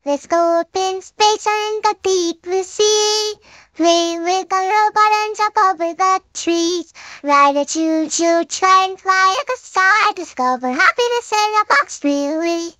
Let's go up in space and the deep blue sea. Play with the robot and jump over the trees. Ride a choo-choo train, fly like a star, discover happiness in a box, really.